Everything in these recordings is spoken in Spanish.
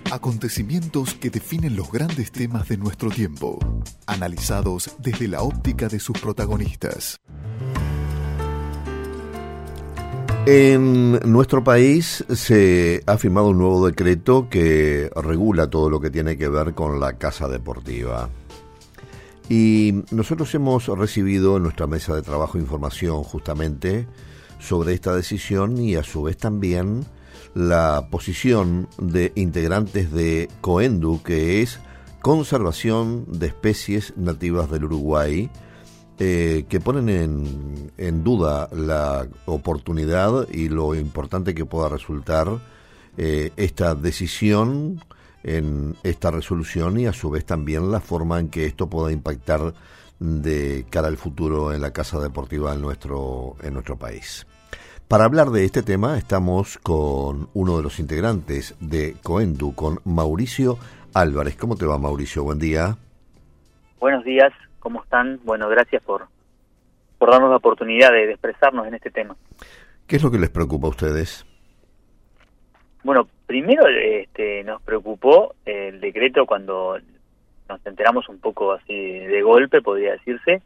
Acontecimientos que definen los grandes temas de nuestro tiempo, analizados desde la óptica de sus protagonistas. En nuestro país se ha firmado un nuevo decreto que regula todo lo que tiene que ver con la casa deportiva. Y nosotros hemos recibido en nuestra mesa de trabajo información justamente sobre esta decisión y a su vez también la posición de integrantes de COENDU, que es Conservación de Especies Nativas del Uruguay, que ponen en duda la oportunidad y lo importante que pueda resultar esta decisión en esta resolución y a su vez también la forma en que esto pueda impactar de cara al futuro en la casa deportiva en nuestro país. Para hablar de este tema estamos con uno de los integrantes de COENDU, con Mauricio Álvarez. ¿Cómo te va, Mauricio? Buen día. Buenos días, ¿cómo están? Bueno, gracias por darnos la oportunidad de expresarnos en este tema. ¿Qué es lo que les preocupa a ustedes? Bueno, primero nos preocupó el decreto cuando nos enteramos un poco así de golpe, podría decirse,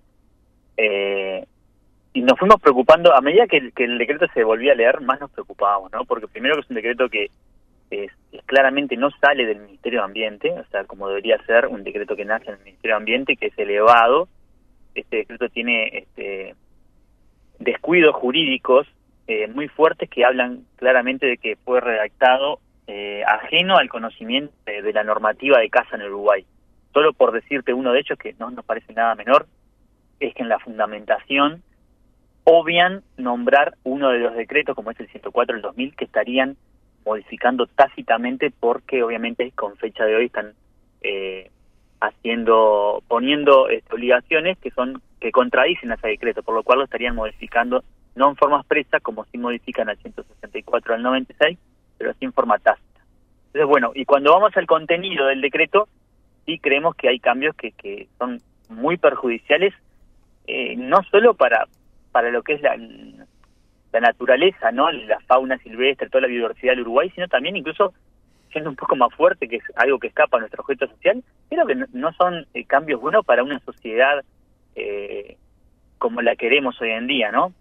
y nos fuimos preocupando, a medida que el decreto se volvía a leer, más nos preocupábamos, ¿no? Porque primero que es un decreto que claramente no sale del Ministerio de Ambiente, o sea, como debería ser un decreto que nace en el Ministerio de Ambiente, que es elevado. Este decreto tiene descuidos jurídicos muy fuertes que hablan claramente de que fue redactado ajeno al conocimiento de la normativa de caza en el Uruguay. Solo por decirte uno de ellos, que no nos parece nada menor, es que en la fundamentación obvian nombrar uno de los decretos, como es el 104 del 2000, que estarían modificando tácitamente porque obviamente con fecha de hoy están poniendo obligaciones que contradicen a ese decreto, por lo cual lo estarían modificando no en forma expresa, como sí modifican al 164 al 96, pero sí en forma tácita. Entonces, bueno, y cuando vamos al contenido del decreto, sí creemos que hay cambios que son muy perjudiciales, no solo para lo que es la naturaleza, ¿no? La fauna silvestre, toda la biodiversidad del Uruguay, sino también incluso siendo un poco más fuerte, que es algo que escapa a nuestro objeto social, creo que no son cambios buenos para una sociedad como la queremos hoy en día, ¿no?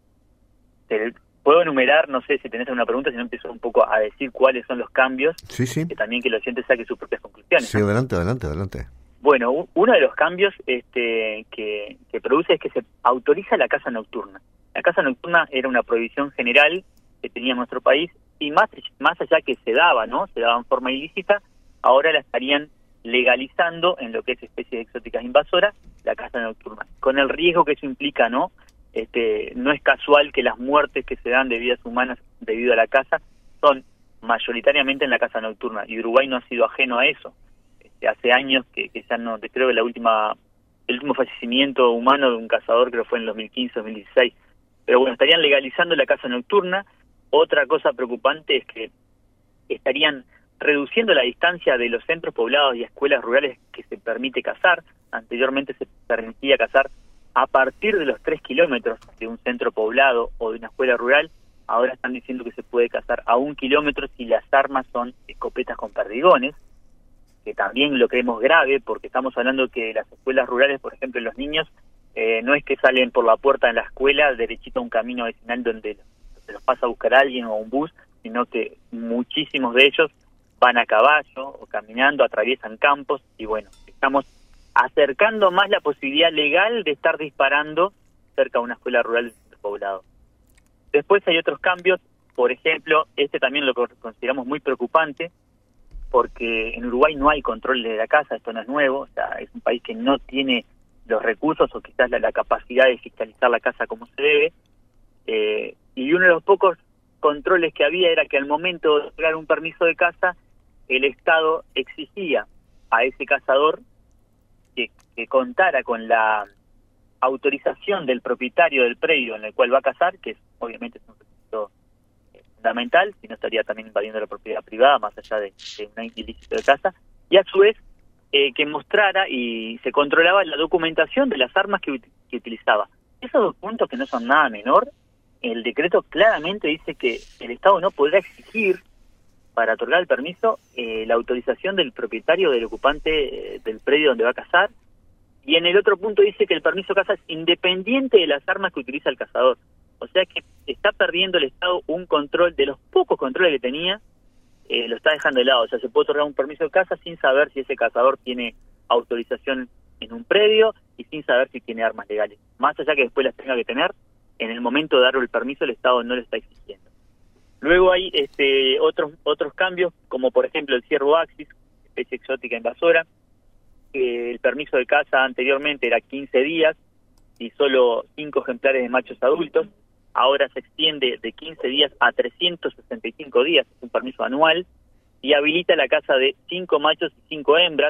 Puedo enumerar, no sé si tenés alguna pregunta, si no empiezo un poco a decir cuáles son los cambios, sí. Que también que el oyente saque sus propias conclusiones. Sí, ¿no? adelante. Bueno, uno de los cambios que produce es que se autoriza la caza nocturna. La caza nocturna era una prohibición general que tenía nuestro país y más allá que se daba, ¿no? Se daba en forma ilícita, ahora la estarían legalizando en lo que es especies exóticas invasoras, la caza nocturna, con el riesgo que eso implica, ¿no? No es casual que las muertes que se dan de vidas humanas debido a la caza son mayoritariamente en la caza nocturna, y Uruguay no ha sido ajeno a eso. Hace años que ya no, creo que el último fallecimiento humano de un cazador creo fue en 2015-2016, pero bueno, estarían legalizando la caza nocturna. Otra cosa preocupante es que estarían reduciendo la distancia de los centros poblados y escuelas rurales que se permite cazar. Anteriormente se permitía cazar a partir de los 3 kilómetros de un centro poblado o de una escuela rural. Ahora están diciendo que se puede cazar a 1 kilómetro si las armas son escopetas con perdigones, que también lo creemos grave, porque estamos hablando que las escuelas rurales, por ejemplo, los niños, no es que salen por la puerta de la escuela derechito a un camino vecinal donde los pasa a buscar a alguien o un bus, sino que muchísimos de ellos van a caballo o caminando, atraviesan campos, y bueno, estamos acercando más la posibilidad legal de estar disparando cerca de una escuela rural del centro poblado. Después hay otros cambios, por ejemplo, también lo consideramos muy preocupante, porque en Uruguay no hay control de la caza, esto no es nuevo, o sea, es un país que no tiene los recursos o quizás la capacidad de fiscalizar la caza como se debe, y uno de los pocos controles que había era que al momento de otorgar un permiso de caza, el Estado exigía a ese cazador que contara con la autorización del propietario del predio en el cual va a cazar, que obviamente es un requisito fundamental, si no estaría también invadiendo la propiedad privada, más allá de un ilícito de caza, y a su vez que mostrara y se controlaba la documentación de las armas que utilizaba. Esos dos puntos, que no son nada menor, el decreto claramente dice que el Estado no podrá exigir para otorgar el permiso, la autorización del propietario, del ocupante del predio donde va a cazar, y en el otro punto dice que el permiso de caza es independiente de las armas que utiliza el cazador. O sea que está perdiendo el Estado un control, de los pocos controles que tenía, lo está dejando de lado. O sea, se puede otorgar un permiso de caza sin saber si ese cazador tiene autorización en un predio y sin saber si tiene armas legales. Más allá que después las tenga que tener, en el momento de darle el permiso el Estado no lo está exigiendo. Luego hay otros cambios, como por ejemplo el ciervo axis, especie exótica invasora. El permiso de caza anteriormente era 15 días y solo 5 ejemplares de machos adultos. Ahora se extiende de 15 días a 365 días, es un permiso anual, y habilita la caza de 5 machos y 5 hembras,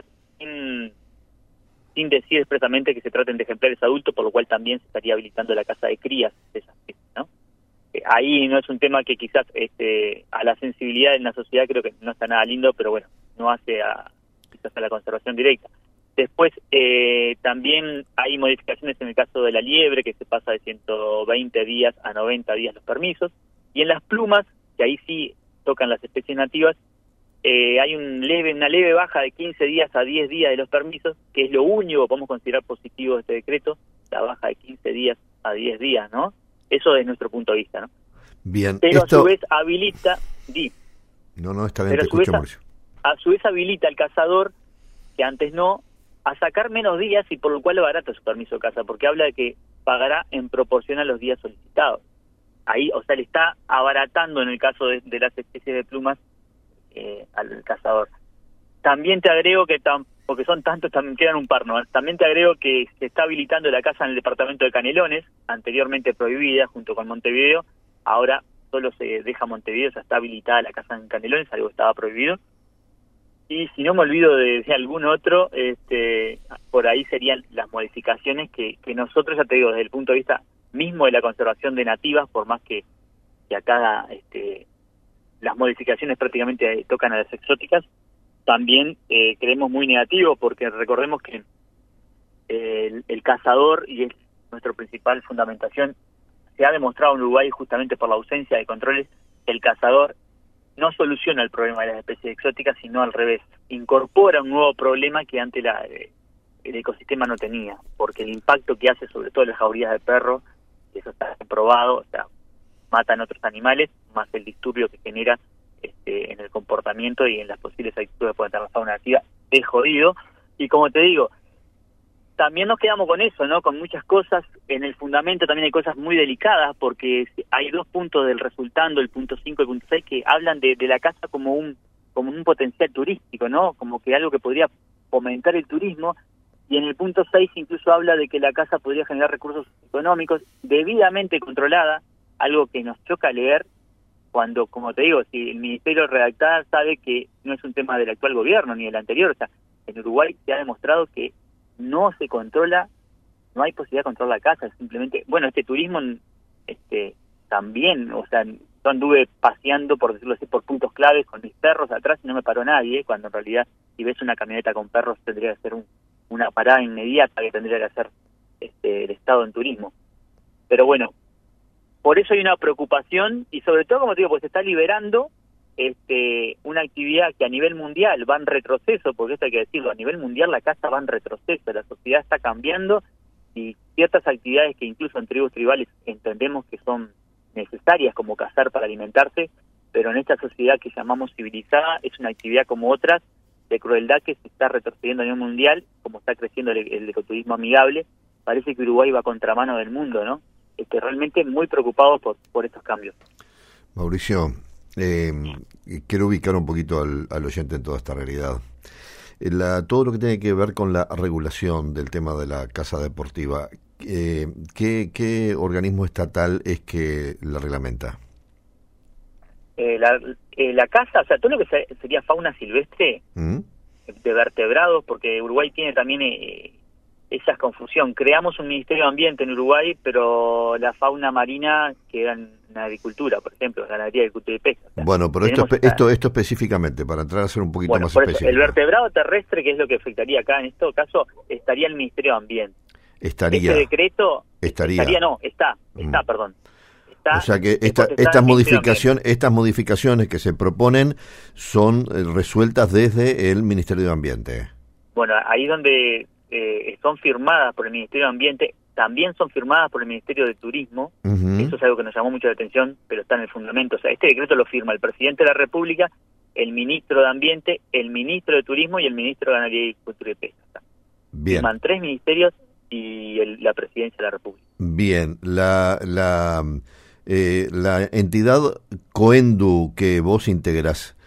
sin decir expresamente que se traten de ejemplares adultos, por lo cual también se estaría habilitando la caza de crías de esas especies, ¿no? Ahí no es un tema que quizás a la sensibilidad de la sociedad creo que no está nada lindo, pero bueno, no hace quizás a la conservación directa. Después también hay modificaciones en el caso de la liebre, que se pasa de 120 días a 90 días los permisos, y en las plumas, que ahí sí tocan las especies nativas, hay una leve baja de 15 días a 10 días de los permisos, que es lo único que podemos considerar positivo de este decreto, la baja de 15 días a 10 días, ¿no? Eso desde nuestro punto de vista, ¿no? Bien. Pero a su vez habilita... No, está bien, te escucho, Mauricio. A su vez habilita al cazador, que antes no, a sacar menos días y por lo cual abarata su permiso de caza, porque habla de que pagará en proporción a los días solicitados. Ahí, o sea, le está abaratando en el caso de las especies de plumas al cazador. También te agrego que, porque son tantos, también quedan un par, ¿no? También te agrego que se está habilitando la caza en el departamento de Canelones, anteriormente prohibida junto con Montevideo, ahora solo se deja Montevideo, o sea, está habilitada la caza en Canelones, algo que estaba prohibido. Y si no me olvido de algún otro, por ahí serían las modificaciones que nosotros, ya te digo, desde el punto de vista mismo de la conservación de nativas, por más que acá las modificaciones prácticamente tocan a las exóticas, también creemos muy negativo, porque recordemos que el cazador, y es nuestra principal fundamentación, se ha demostrado en Uruguay justamente por la ausencia de controles, el cazador no soluciona el problema de las especies exóticas, sino al revés, incorpora un nuevo problema que antes el ecosistema no tenía, porque el impacto que hace sobre todo en las jaurías de perros, eso está comprobado, o sea, matan otros animales, más el disturbio que genera en el comportamiento y en las posibles actitudes que puede tener la fauna nativa, es jodido. Y como te digo, también nos quedamos con eso, ¿no? Con muchas cosas. En el fundamento también hay cosas muy delicadas, porque hay 2 puntos del resultando, el punto 5 y el punto 6, que hablan de la caza como un potencial turístico, ¿no? Como que algo que podría fomentar el turismo. Y en el punto 6 incluso habla de que la caza podría generar recursos económicos debidamente controlada, algo que nos choca leer cuando, como te digo, si el Ministerio redactar sabe que no es un tema del actual gobierno ni del anterior. O sea, en Uruguay se ha demostrado que no se controla, no hay posibilidad de controlar la caza, simplemente, bueno, turismo también, o sea, yo anduve paseando, por decirlo así, por puntos claves con mis perros atrás y no me paró nadie, cuando en realidad si ves una camioneta con perros tendría que ser una parada inmediata que tendría que hacer el Estado en turismo. Pero bueno, por eso hay una preocupación, y sobre todo, como te digo, pues se está liberando una actividad que a nivel mundial va en retroceso, porque esto hay que decirlo, a nivel mundial la caza va en retroceso, la sociedad está cambiando y ciertas actividades que incluso en tribus tribales entendemos que son necesarias, como cazar para alimentarse, pero en esta sociedad que llamamos civilizada es una actividad como otras de crueldad que se está retrocediendo a nivel mundial, como está creciendo el ecoturismo amigable. Parece que Uruguay va a contramano del mundo, ¿no? Realmente muy preocupado por estos cambios. Mauricio, quiero ubicar un poquito al oyente en toda esta realidad. Todo lo que tiene que ver con la regulación del tema de la caza deportiva, ¿qué organismo estatal es que la reglamenta? La caza, o sea, todo lo que sería fauna silvestre, de vertebrados, porque Uruguay tiene también esa confusión. Creamos un Ministerio de Ambiente en Uruguay, pero la fauna marina queda en agricultura, por ejemplo, ganadería, agricultura y pesca. O sea, bueno, pero esto específicamente, para entrar a ser un poquito más específico. El vertebrado terrestre, que es lo que afectaría acá en este caso, estaría el Ministerio de Ambiente. Estaría. Este decreto... Estaría. Está, perdón. O sea que estas modificaciones que se proponen son resueltas desde el Ministerio de Ambiente. Bueno, ahí donde son firmadas por el Ministerio de Ambiente, también son firmadas por el Ministerio de Turismo. Eso es algo que nos llamó mucho la atención, pero está en el fundamento. O sea, este decreto lo firma el Presidente de la República, el Ministro de Ambiente, el Ministro de Turismo y el Ministro de Ganadería, Agricultura y Pesca. Bien. Firman 3 ministerios y la Presidencia de la República. Bien, la entidad Coendu que vos integrás,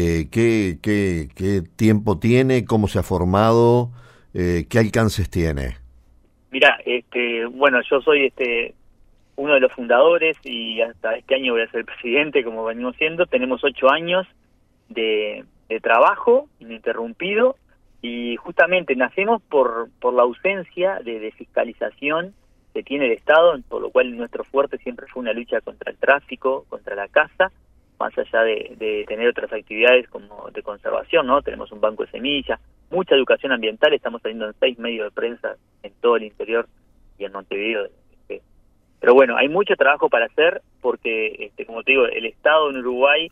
¿qué tiempo tiene? ¿Cómo se ha formado? ¿Qué alcances tiene? Mira, bueno, yo soy uno de los fundadores y hasta este año voy a ser presidente, como venimos siendo. Tenemos 8 años de trabajo ininterrumpido y justamente nacemos por la ausencia de fiscalización que tiene el Estado, por lo cual nuestro fuerte siempre fue una lucha contra el tráfico, contra la caza, más allá de tener otras actividades como de conservación, ¿no? Tenemos un banco de semillas, mucha educación ambiental, estamos saliendo en 6 medios de prensa en todo el interior y en Montevideo. Pero bueno, hay mucho trabajo para hacer porque, como te digo, el Estado en Uruguay,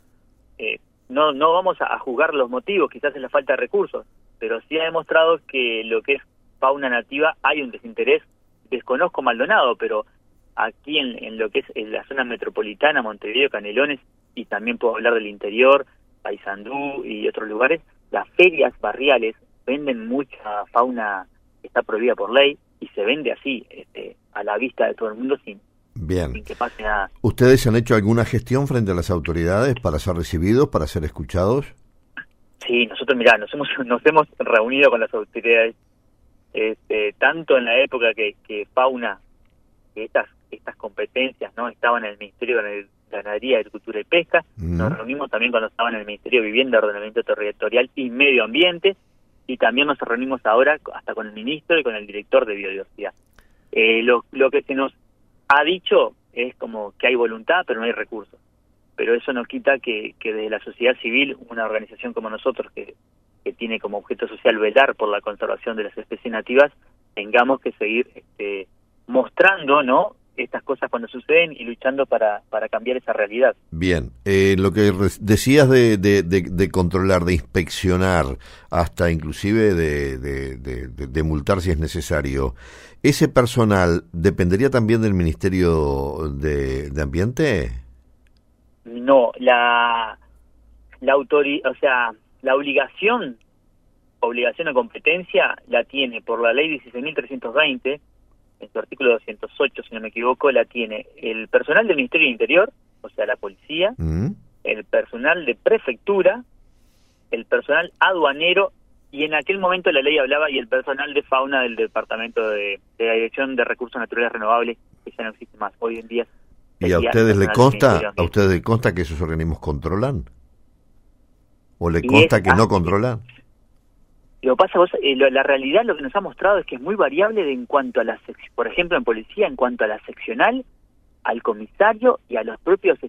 no vamos a juzgar los motivos, quizás es la falta de recursos, pero sí ha demostrado que lo que es fauna nativa hay un desinterés. Desconozco Maldonado, pero aquí en lo que es en la zona metropolitana, Montevideo, Canelones, y también puedo hablar del interior, Paysandú y otros lugares, las ferias barriales venden mucha fauna que está prohibida por ley y se vende así, a la vista de todo el mundo sin que pase nada. ¿Ustedes han hecho alguna gestión frente a las autoridades para ser recibidos, para ser escuchados? Sí, nosotros, mirá, nos hemos reunido con las autoridades, tanto en la época que fauna, que estas competencias no estaban en el Ministerio de Ganadería, Agricultura y Pesca. Nos reunimos también cuando estaban en el Ministerio de Vivienda, Ordenamiento Territorial y Medio Ambiente, y también nos reunimos ahora hasta con el ministro y con el director de Biodiversidad. Lo que se nos ha dicho es como que hay voluntad, pero no hay recursos. Pero eso no quita que desde la sociedad civil, una organización como nosotros, que tiene como objeto social velar por la conservación de las especies nativas, tengamos que seguir mostrando, ¿no?, estas cosas cuando suceden y luchando para cambiar esa realidad. Bien, lo que decías de controlar, de inspeccionar, hasta inclusive de multar si es necesario, ¿ese personal dependería también del Ministerio de Ambiente? No, la obligación o competencia la tiene por la ley 16.320, en su artículo 208, si no me equivoco, la tiene el personal del Ministerio del Interior, o sea, la policía, el personal de prefectura, el personal aduanero, y en aquel momento la ley hablaba, y el personal de fauna del Departamento de la Dirección de Recursos Naturales Renovables, que ya no existe más. Hoy en día... ¿Y a ustedes les consta que esos organismos controlan? ¿O le consta que no controlan? Lo que pasa, la realidad lo que nos ha mostrado es que es muy variable en cuanto a por ejemplo, en policía, en cuanto a la seccional, al comisario y a los propios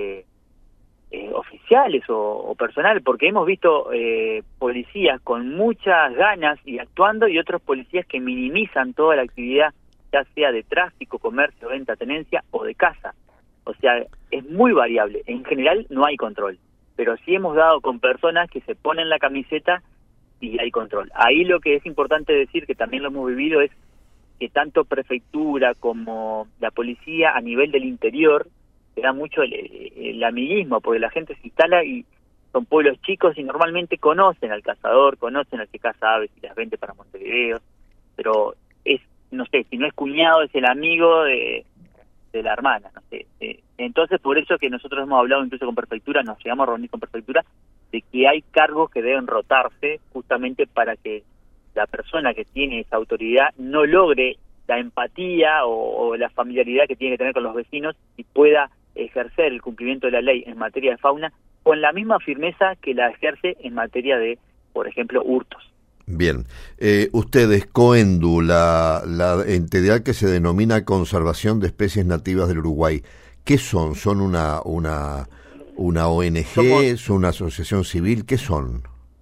oficiales o personal, porque hemos visto policías con muchas ganas y actuando, y otros policías que minimizan toda la actividad, ya sea de tráfico, comercio, venta, tenencia o de caza. O sea, es muy variable. En general no hay control, pero sí hemos dado con personas que se ponen la camiseta y hay control. Ahí lo que es importante decir, que también lo hemos vivido, es que tanto prefectura como la policía a nivel del interior se da mucho el amiguismo, porque la gente se instala y son pueblos chicos y normalmente conocen al cazador, conocen al que caza aves y las vende para Montevideo, pero no sé, si no es cuñado, es el amigo de la hermana, no sé. Entonces, por eso que nosotros hemos hablado incluso con prefectura, nos llegamos a reunir con prefectura, de que hay cargos que deben rotarse justamente para que la persona que tiene esa autoridad no logre la empatía o la familiaridad que tiene que tener con los vecinos y pueda ejercer el cumplimiento de la ley en materia de fauna con la misma firmeza que la ejerce en materia de, por ejemplo, hurtos. Bien, ustedes, Coendu, la entidad que se denomina Conservación de Especies Nativas del Uruguay, ¿qué son? ¿Son una ONG? ¿Son una asociación civil? ¿Qué son?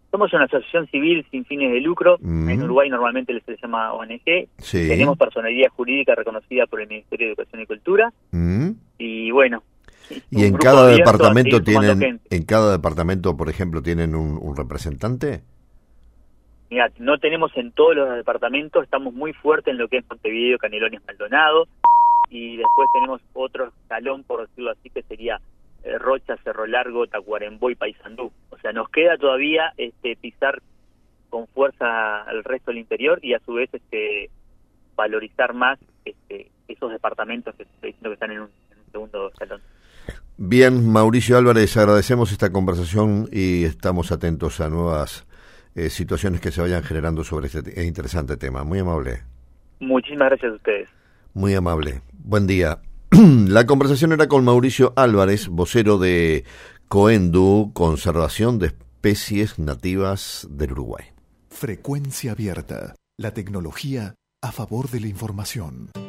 Somos una asociación civil sin fines de lucro. En Uruguay normalmente se le llama ONG. Sí. Tenemos personalidad jurídica reconocida por el Ministerio de Educación y Cultura. Y bueno. ¿Y en cada departamento por ejemplo, tienen un representante? Mira, no tenemos en todos los departamentos, estamos muy fuertes en lo que es Montevideo, Canelones, Maldonado, y después tenemos otro escalón, por decirlo así, que sería Rocha, Cerro Largo, Tacuarembó y Paysandú. O sea, nos queda todavía pisar con fuerza al resto del interior y a su vez valorizar más esos departamentos que están en un segundo escalón. Bien, Mauricio Álvarez, agradecemos esta conversación y estamos atentos a nuevas situaciones que se vayan generando sobre este interesante tema. Muy amable. Muchísimas gracias a ustedes. Muy amable. Buen día. La conversación era con Mauricio Álvarez, vocero de COENDU, Conservación de Especies Nativas del Uruguay. Frecuencia abierta. La tecnología a favor de la información.